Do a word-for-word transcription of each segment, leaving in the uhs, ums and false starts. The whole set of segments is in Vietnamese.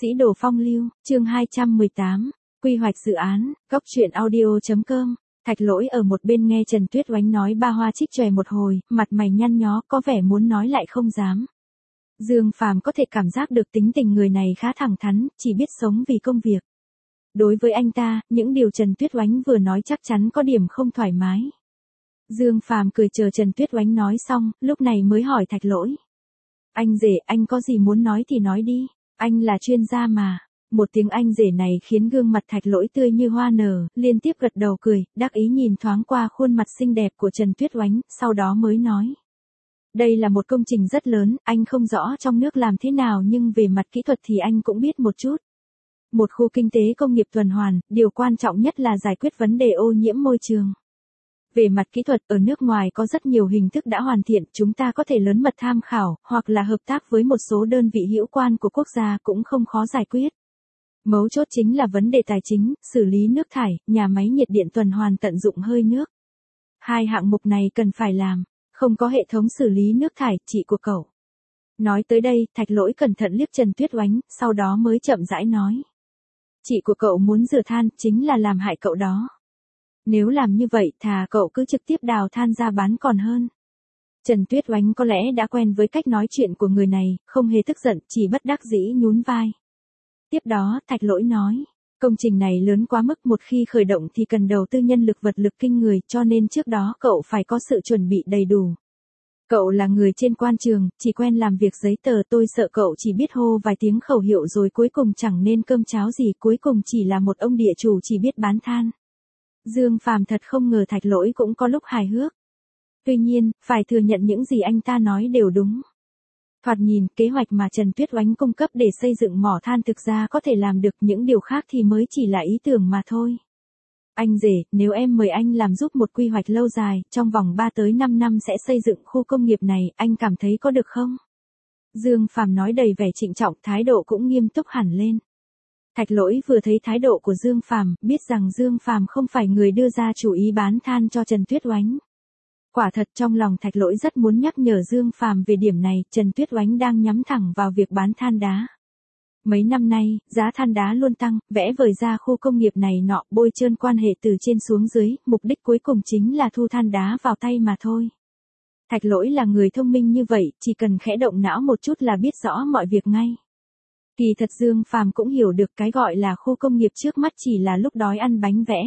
Sĩ đồ phong lưu, chương hai trăm mười tám, quy hoạch dự án, góc truyện audio.com. Thạch Lỗi ở một bên nghe Trần Tuyết Oánh nói ba hoa trích chòe một hồi, mặt mày nhăn nhó, có vẻ muốn nói lại không dám. Dương Phàm có thể cảm giác được tính tình người này khá thẳng thắn, chỉ biết sống vì công việc. Đối với anh ta, những điều Trần Tuyết Oánh vừa nói chắc chắn có điểm không thoải mái. Dương Phàm cười chờ Trần Tuyết Oánh nói xong, lúc này mới hỏi Thạch Lỗi. Anh rể, anh có gì muốn nói thì nói đi, anh là chuyên gia mà. Một tiếng anh rể này khiến gương mặt Thạch Lỗi tươi như hoa nở, liên tiếp gật đầu cười, đắc ý nhìn thoáng qua khuôn mặt xinh đẹp của Trần Tuyết Oánh, sau đó mới nói. Đây là một công trình rất lớn, anh không rõ trong nước làm thế nào nhưng về mặt kỹ thuật thì anh cũng biết một chút. Một khu kinh tế công nghiệp tuần hoàn, điều quan trọng nhất là giải quyết vấn đề ô nhiễm môi trường. Về mặt kỹ thuật, ở nước ngoài có rất nhiều hình thức đã hoàn thiện, chúng ta có thể lớn mật tham khảo, hoặc là hợp tác với một số đơn vị hữu quan của quốc gia cũng không khó giải quyết. Mấu chốt chính là vấn đề tài chính, xử lý nước thải, nhà máy nhiệt điện tuần hoàn tận dụng hơi nước. Hai hạng mục này cần phải làm, không có hệ thống xử lý nước thải, chị của cậu. Nói tới đây, Thạch Lỗi cẩn thận liếc Trần Tuyết Oánh, sau đó mới chậm rãi nói. Chị của cậu muốn rửa than, chính là làm hại cậu đó. Nếu làm như vậy, thà cậu cứ trực tiếp đào than ra bán còn hơn. Trần Tuyết Oánh có lẽ đã quen với cách nói chuyện của người này, không hề tức giận, chỉ bất đắc dĩ nhún vai. Tiếp đó, Thạch Lỗi nói, công trình này lớn quá mức, một khi khởi động thì cần đầu tư nhân lực vật lực kinh người, cho nên trước đó cậu phải có sự chuẩn bị đầy đủ. Cậu là người trên quan trường, chỉ quen làm việc giấy tờ, tôi sợ cậu chỉ biết hô vài tiếng khẩu hiệu rồi cuối cùng chẳng nên cơm cháo gì, cuối cùng chỉ là một ông địa chủ chỉ biết bán than. Dương Phàm thật không ngờ Thạch Lỗi cũng có lúc hài hước. Tuy nhiên, phải thừa nhận những gì anh ta nói đều đúng. Thoạt nhìn, kế hoạch mà Trần Tuyết Oánh cung cấp để xây dựng mỏ than thực ra có thể làm được, những điều khác thì mới chỉ là ý tưởng mà thôi. Anh rể, nếu em mời anh làm giúp một quy hoạch lâu dài, trong vòng ba tới năm năm sẽ xây dựng khu công nghiệp này, anh cảm thấy có được không? Dương Phàm nói đầy vẻ trịnh trọng, thái độ cũng nghiêm túc hẳn lên. Thạch Lỗi vừa thấy thái độ của Dương Phàm, biết rằng Dương Phàm không phải người đưa ra chủ ý bán than cho Trần Tuyết Oánh. Quả thật trong lòng Thạch Lỗi rất muốn nhắc nhở Dương Phàm về điểm này, Trần Tuyết Oánh đang nhắm thẳng vào việc bán than đá. Mấy năm nay, giá than đá luôn tăng, vẽ vời ra khu công nghiệp này nọ, bôi trơn quan hệ từ trên xuống dưới, mục đích cuối cùng chính là thu than đá vào tay mà thôi. Thạch Lỗi là người thông minh như vậy, chỉ cần khẽ động não một chút là biết rõ mọi việc ngay. Kỳ thật Dương Phàm cũng hiểu được cái gọi là khu công nghiệp trước mắt chỉ là lúc đói ăn bánh vẽ.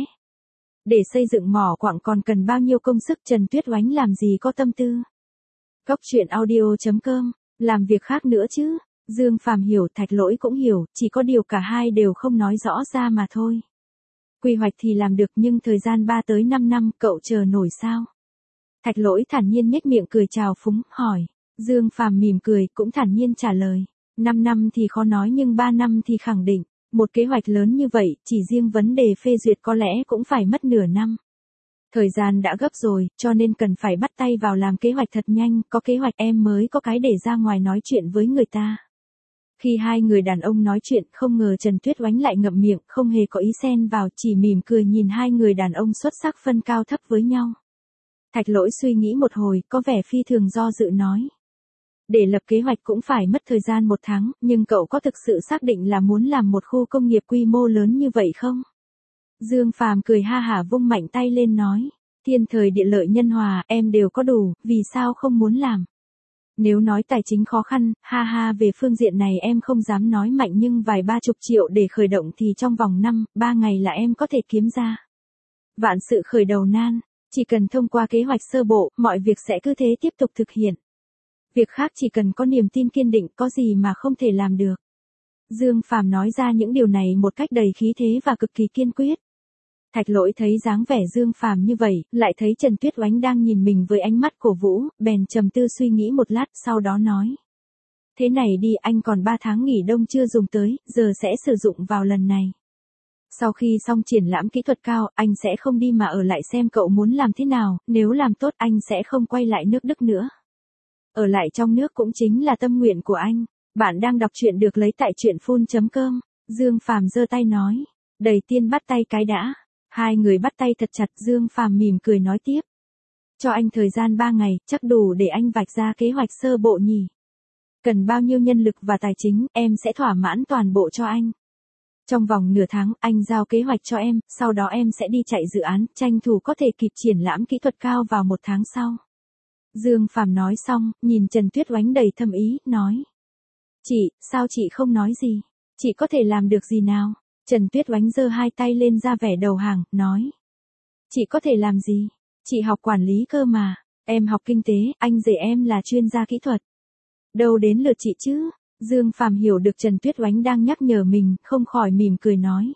Để xây dựng mỏ quặng còn cần bao nhiêu công sức, Trần Tuyết Oánh làm gì có tâm tư. Góc truyện audio.com, làm việc khác nữa chứ. Dương Phàm hiểu, Thạch Lỗi cũng hiểu, chỉ có điều cả hai đều không nói rõ ra mà thôi. Quy hoạch thì làm được nhưng thời gian ba tới năm năm, cậu chờ nổi sao? Thạch Lỗi thản nhiên nhếch miệng cười chào phúng, hỏi. Dương Phàm mỉm cười, cũng thản nhiên trả lời. năm năm thì khó nói nhưng ba năm thì khẳng định. Một kế hoạch lớn như vậy, chỉ riêng vấn đề phê duyệt có lẽ cũng phải mất nửa năm. Thời gian đã gấp rồi, cho nên cần phải bắt tay vào làm kế hoạch thật nhanh, có kế hoạch em mới có cái để ra ngoài nói chuyện với người ta. Khi hai người đàn ông nói chuyện, không ngờ Trần Tuyết Oánh lại ngậm miệng, không hề có ý xen vào, chỉ mỉm cười nhìn hai người đàn ông xuất sắc phân cao thấp với nhau. Thạch Lỗi suy nghĩ một hồi, có vẻ phi thường do dự nói. Để lập kế hoạch cũng phải mất thời gian một tháng, nhưng cậu có thực sự xác định là muốn làm một khu công nghiệp quy mô lớn như vậy không? Dương Phàm cười ha hả vung mạnh tay lên nói. Thiên thời địa lợi nhân hòa, em đều có đủ, vì sao không muốn làm? Nếu nói tài chính khó khăn, ha ha về phương diện này em không dám nói mạnh nhưng vài ba chục triệu để khởi động thì trong vòng năm, ba ngày là em có thể kiếm ra. Vạn sự khởi đầu nan, chỉ cần thông qua kế hoạch sơ bộ, mọi việc sẽ cứ thế tiếp tục thực hiện. Việc khác chỉ cần có niềm tin kiên định, có gì mà không thể làm được. Dương Phàm nói ra những điều này một cách đầy khí thế và cực kỳ kiên quyết. Thạch Lỗi thấy dáng vẻ Dương Phàm như vậy, lại thấy Trần Tuyết Oánh đang nhìn mình với ánh mắt cổ vũ, bèn trầm tư suy nghĩ một lát, sau đó nói. Thế này đi, anh còn ba tháng nghỉ đông chưa dùng tới, giờ sẽ sử dụng vào lần này. Sau khi xong triển lãm kỹ thuật cao, anh sẽ không đi mà ở lại xem cậu muốn làm thế nào, nếu làm tốt anh sẽ không quay lại nước Đức nữa. Ở lại trong nước cũng chính là tâm nguyện của anh. Bạn đang đọc truyện được lấy tại truyện phun chấm com. Dương Phàm giơ tay nói. Đầy tiên bắt tay cái đã. Hai người bắt tay thật chặt, Dương Phàm mỉm cười nói tiếp. Cho anh thời gian ba ngày, chắc đủ để anh vạch ra kế hoạch sơ bộ nhỉ. Cần bao nhiêu nhân lực và tài chính, em sẽ thỏa mãn toàn bộ cho anh. Trong vòng nửa tháng, anh giao kế hoạch cho em, sau đó em sẽ đi chạy dự án, tranh thủ có thể kịp triển lãm kỹ thuật cao vào một tháng sau. Dương Phàm nói xong, nhìn Trần Tuyết Oánh đầy thâm ý, nói. Chị, sao chị không nói gì? Chị có thể làm được gì nào? Trần Tuyết Oánh giơ hai tay lên ra vẻ đầu hàng, nói. Chị có thể làm gì? Chị học quản lý cơ mà. Em học kinh tế, anh dạy em là chuyên gia kỹ thuật. Đâu đến lượt chị chứ? Dương Phàm hiểu được Trần Tuyết Oánh đang nhắc nhở mình, không khỏi mỉm cười nói.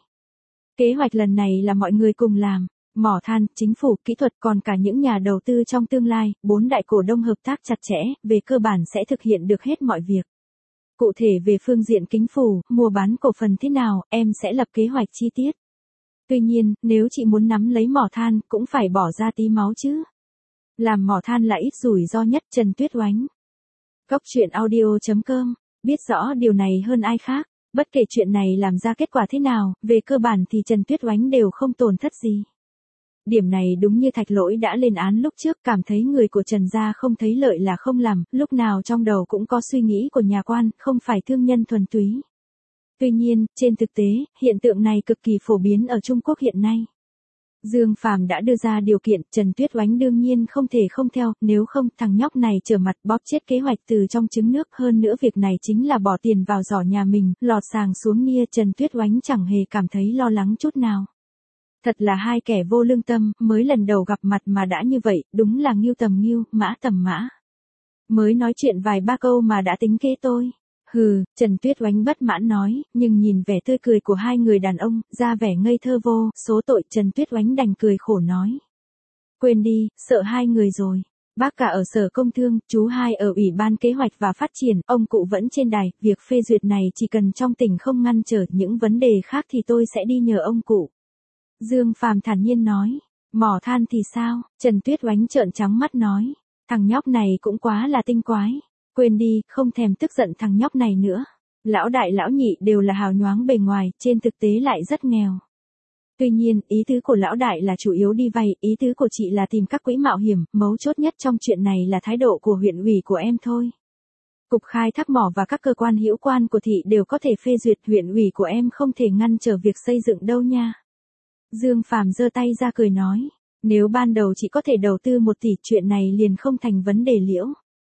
Kế hoạch lần này là mọi người cùng làm. Mỏ than, chính phủ, kỹ thuật còn cả những nhà đầu tư trong tương lai, bốn đại cổ đông hợp tác chặt chẽ, về cơ bản sẽ thực hiện được hết mọi việc. Cụ thể về phương diện kính phủ, mua bán cổ phần thế nào, em sẽ lập kế hoạch chi tiết. Tuy nhiên, nếu chị muốn nắm lấy mỏ than, cũng phải bỏ ra tí máu chứ. Làm mỏ than là ít rủi ro nhất. Trần Tuyết Oánh. Góc truyện audio chấm com, biết rõ điều này hơn ai khác. Bất kể chuyện này làm ra kết quả thế nào, về cơ bản thì Trần Tuyết Oánh đều không tổn thất gì. Điểm này đúng như Thạch Lỗi đã lên án lúc trước, cảm thấy người của Trần gia không thấy lợi là không làm, lúc nào trong đầu cũng có suy nghĩ của nhà quan, không phải thương nhân thuần túy. Tuy nhiên, trên thực tế, hiện tượng này cực kỳ phổ biến ở Trung Quốc hiện nay. Dương Phàm đã đưa ra điều kiện, Trần Tuyết Oánh đương nhiên không thể không theo, nếu không thằng nhóc này trở mặt bóp chết kế hoạch từ trong trứng nước. Hơn nữa việc này chính là bỏ tiền vào giỏ nhà mình, lọt sàng xuống nia. Trần Tuyết Oánh chẳng hề cảm thấy lo lắng chút nào. Thật là hai kẻ vô lương tâm, mới lần đầu gặp mặt mà đã như vậy, đúng là ngưu tầm ngưu, mã tầm mã. Mới nói chuyện vài ba câu mà đã tính kế tôi. Hừ, Trần Tuyết Oánh bất mãn nói, nhưng nhìn vẻ tươi cười của hai người đàn ông, ra vẻ ngây thơ vô, số tội. Trần Tuyết Oánh đành cười khổ nói. Quên đi, sợ hai người rồi. Bác cả ở Sở Công Thương, chú hai ở Ủy ban Kế hoạch và Phát triển, ông cụ vẫn trên đài, việc phê duyệt này chỉ cần trong tỉnh không ngăn trở, những vấn đề khác thì tôi sẽ đi nhờ ông cụ. Dương Phàm thản nhiên nói. Mỏ than thì sao? Trần Tuyết Oánh trợn trắng mắt nói. Thằng nhóc này cũng quá là tinh quái. Quên đi, không thèm tức giận thằng nhóc này nữa. Lão đại lão nhị đều là hào nhoáng bề ngoài, trên thực tế lại rất nghèo. Tuy nhiên, ý tứ của lão đại là chủ yếu đi vay, ý tứ của chị là tìm các quỹ mạo hiểm, mấu chốt nhất trong chuyện này là thái độ của huyện ủy của em thôi. Cục khai thác mỏ và các cơ quan hữu quan của thị đều có thể phê duyệt, huyện ủy của em không thể ngăn trở việc xây dựng đâu nha. Dương Phàm giơ tay ra cười nói. Nếu ban đầu chị có thể đầu tư một tỷ, chuyện này liền không thành vấn đề liễu.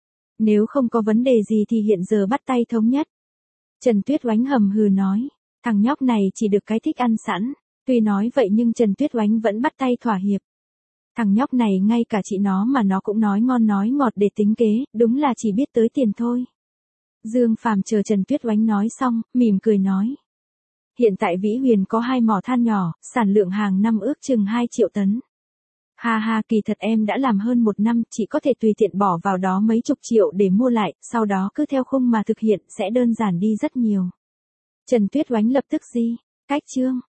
Nếu không có vấn đề gì thì hiện giờ bắt tay thống nhất. Trần Tuyết Oánh hầm hừ nói. Thằng nhóc này chỉ được cái thích ăn sẵn. Tuy nói vậy nhưng Trần Tuyết Oánh vẫn bắt tay thỏa hiệp. Thằng nhóc này ngay cả chị nó mà nó cũng nói ngon nói ngọt để tính kế, đúng là chỉ biết tới tiền thôi. Dương Phàm chờ Trần Tuyết Oánh nói xong, mỉm cười nói. Hiện tại Vĩ Huyền có hai mỏ than nhỏ, sản lượng hàng năm ước chừng hai triệu tấn. Ha ha, kỳ thật em đã làm hơn một năm, chỉ có thể tùy tiện bỏ vào đó mấy chục triệu để mua lại, sau đó cứ theo khung mà thực hiện, sẽ đơn giản đi rất nhiều. Trần Tuyết Oánh lập tức di, cách chương.